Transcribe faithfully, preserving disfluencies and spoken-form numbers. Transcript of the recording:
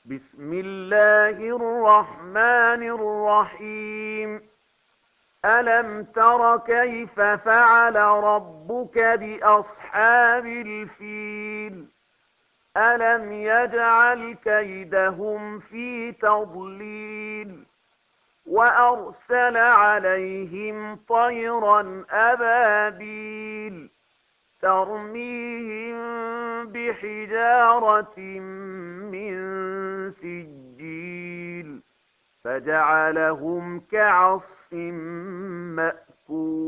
بسم الله الرحمن الرحيم. ألم تر كيف فعل ربك بأصحاب الفيل؟ ألم يجعل كيدهم في تضليل وأرسل عليهم طيرا أبابيل ترميهم بحجارة من سجيل فجعلهم كعصف مأكول.